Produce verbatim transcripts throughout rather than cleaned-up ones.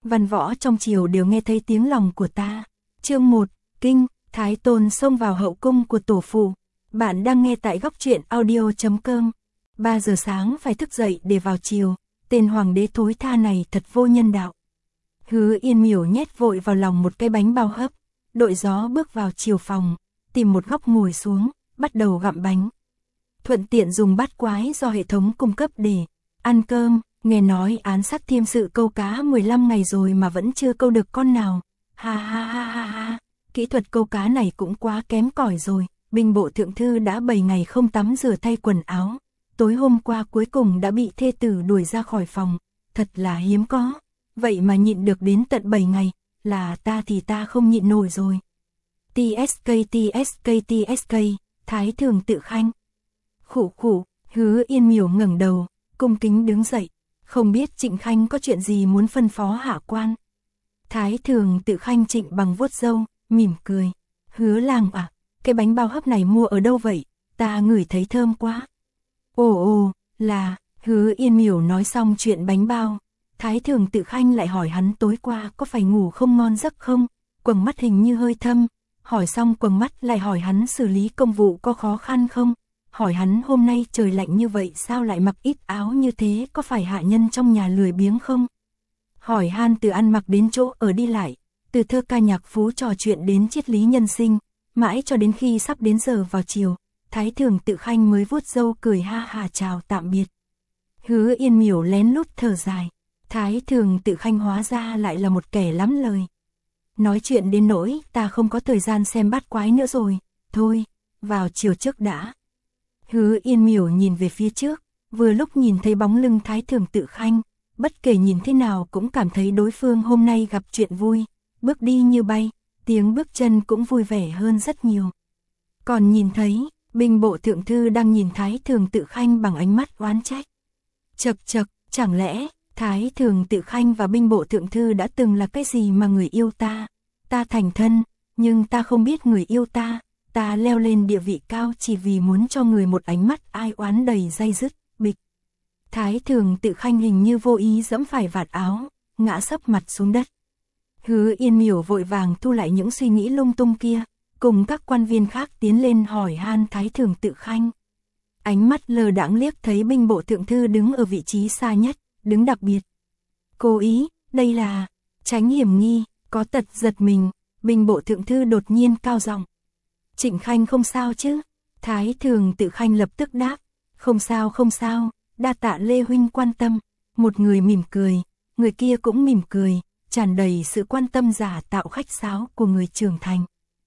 văn võ trong triều đều nghe thấy tiếng lòng của ta. Chương một, Kinh, Thái Tôn xông vào hậu cung của tổ phụ. Bạn đang nghe tại góc truyện audio chấm com. ba giờ sáng phải thức dậy để vào triều, tên hoàng đế thối tha này thật vô nhân đạo. Hứa Yên Miểu nhét vội vào lòng một cái bánh bao hấp, đội gió bước vào triều phòng, tìm một góc ngồi xuống, bắt đầu gặm bánh. Thuận tiện dùng bát quái do hệ thống cung cấp để ăn cơm. Nghe nói án sát thiêm sự câu cá mười lăm ngày rồi mà vẫn chưa câu được con nào. Ha ha ha ha ha, kỹ thuật câu cá này cũng quá kém cỏi rồi. Binh bộ thượng thư đã bảy ngày không tắm rửa thay quần áo. Tối hôm qua cuối cùng đã bị thê tử đuổi ra khỏi phòng. Thật là hiếm có. Vậy mà nhịn được đến tận bảy ngày. Là ta thì ta không nhịn nổi rồi. tê ét ca tê ét ca tê ét ca, Thái Thường Tự Khanh. Khụ khụ, Hứa Yên Miểu ngẩng đầu, cung kính đứng dậy. Không biết Trịnh Khanh có chuyện gì muốn phân phó hạ quan. Thái Thường Tự Khanh Trịnh bằng vuốt râu, mỉm cười. Hứa lang à, cái bánh bao hấp này mua ở đâu vậy? Ta ngửi thấy thơm quá. Ồ ồ, là, Hứa Yên Miểu nói xong chuyện bánh bao. Thái Thường Tự Khanh lại hỏi hắn tối qua có phải ngủ không ngon giấc không? Quầng mắt hình như hơi thâm. Hỏi xong quầng mắt lại hỏi hắn xử lý công vụ có khó khăn không? Hỏi hắn hôm nay trời lạnh như vậy sao lại mặc ít áo như thế, có phải hạ nhân trong nhà lười biếng không? Hỏi han từ ăn mặc đến chỗ ở đi lại, từ thơ ca nhạc phú trò chuyện đến triết lý nhân sinh, mãi cho đến khi sắp đến giờ vào chiều, Thái Thường Tự Khanh mới vuốt râu cười ha hà chào tạm biệt. Hứa Yên Miểu lén lút thở dài, Thái Thường Tự Khanh hóa ra lại là một kẻ lắm lời. Nói chuyện đến nỗi ta không có thời gian xem bát quái nữa rồi, thôi, vào chiều trước đã. Hứa Yên Miểu nhìn về phía trước, vừa lúc nhìn thấy bóng lưng Thái Thường Tự Khanh, bất kể nhìn thế nào cũng cảm thấy đối phương hôm nay gặp chuyện vui, bước đi như bay, tiếng bước chân cũng vui vẻ hơn rất nhiều. Còn nhìn thấy, binh bộ thượng thư đang nhìn Thái Thường Tự Khanh bằng ánh mắt oán trách. Chậc chậc, chẳng lẽ, Thái Thường Tự Khanh và binh bộ thượng thư đã từng là cái gì mà người yêu ta? Ta thành thân, nhưng ta không biết người yêu ta. Ta leo lên địa vị cao chỉ vì muốn cho người một ánh mắt ai oán đầy day dứt, bịch. Thái Thường Tự Khanh hình như vô ý giẫm phải vạt áo, ngã sấp mặt xuống đất. Hứa Yên Miểu vội vàng thu lại những suy nghĩ lung tung kia, cùng các quan viên khác tiến lên hỏi han Thái Thường Tự Khanh. Ánh mắt lờ đãng liếc thấy binh bộ thượng thư đứng ở vị trí xa nhất, đứng đặc biệt. Cố ý, đây là, tránh hiểm nghi, có tật giật mình, binh bộ thượng thư đột nhiên cao giọng. Trịnh Khanh không sao chứ? Thái Thường Tự Khanh lập tức đáp, không sao không sao, đa tạ Lê huynh quan tâm. Một người mỉm cười, người kia cũng mỉm cười, tràn đầy sự quan tâm giả tạo khách sáo của người trưởng thành.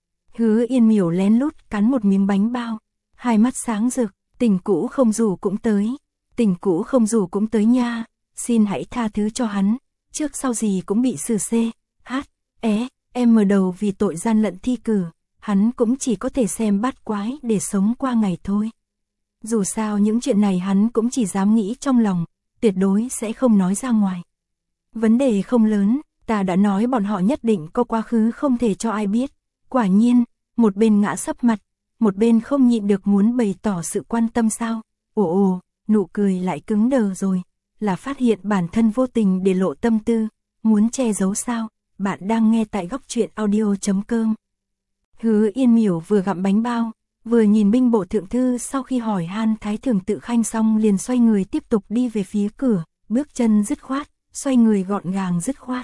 Hứa Yên Miểu lén lút cắn một miếng bánh bao, hai mắt sáng rực, tình cũ không rủ cũng tới, tình cũ không rủ cũng tới nha, xin hãy tha thứ cho hắn, trước sau gì cũng bị xử C, H, E, M đầu vì tội gian lận thi cử. Hắn cũng chỉ có thể xem bát quái để sống qua ngày thôi. Dù sao những chuyện này hắn cũng chỉ dám nghĩ trong lòng, tuyệt đối sẽ không nói ra ngoài. Vấn đề không lớn, ta đã nói bọn họ nhất định có quá khứ không thể cho ai biết. Quả nhiên, một bên ngã sấp mặt, một bên không nhịn được muốn bày tỏ sự quan tâm sao. Ồ ồ, nụ cười lại cứng đờ rồi, là phát hiện bản thân vô tình để lộ tâm tư, muốn che giấu sao. Bạn đang nghe tại góc truyện audio chấm com. Hứa Yên Miểu vừa gặm bánh bao, vừa nhìn binh bộ thượng thư, sau khi hỏi han Thái Thường Tự Khanh xong liền xoay người tiếp tục đi về phía cửa, bước chân dứt khoát, xoay người gọn gàng dứt khoát.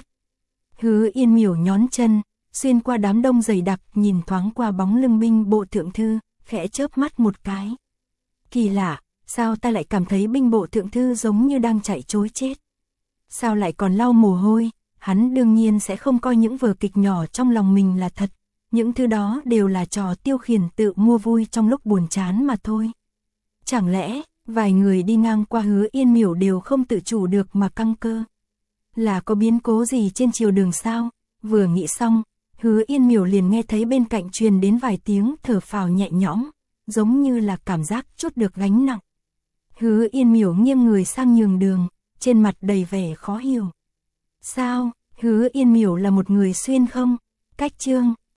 Hứa Yên Miểu nhón chân, xuyên qua đám đông dày đặc, nhìn thoáng qua bóng lưng binh bộ thượng thư, khẽ chớp mắt một cái. Kỳ lạ, sao ta lại cảm thấy binh bộ thượng thư giống như đang chạy trối chết? Sao lại còn lau mồ hôi? Hắn đương nhiên sẽ không coi những vở kịch nhỏ trong lòng mình là thật. Những thứ đó đều là trò tiêu khiển tự mua vui trong lúc buồn chán mà thôi. Chẳng lẽ, vài người đi ngang qua Hứa Yên Miểu đều không tự chủ được mà căng cơ? Là có biến cố gì trên chiều đường sao? Vừa nghĩ xong, Hứa Yên Miểu liền nghe thấy bên cạnh truyền đến vài tiếng thở phào nhẹ nhõm, giống như là cảm giác trút được gánh nặng. Hứa Yên Miểu nghiêng người sang nhường đường, trên mặt đầy vẻ khó hiểu. Sao, Hứa Yên Miểu là một người xuyên không? Cách chương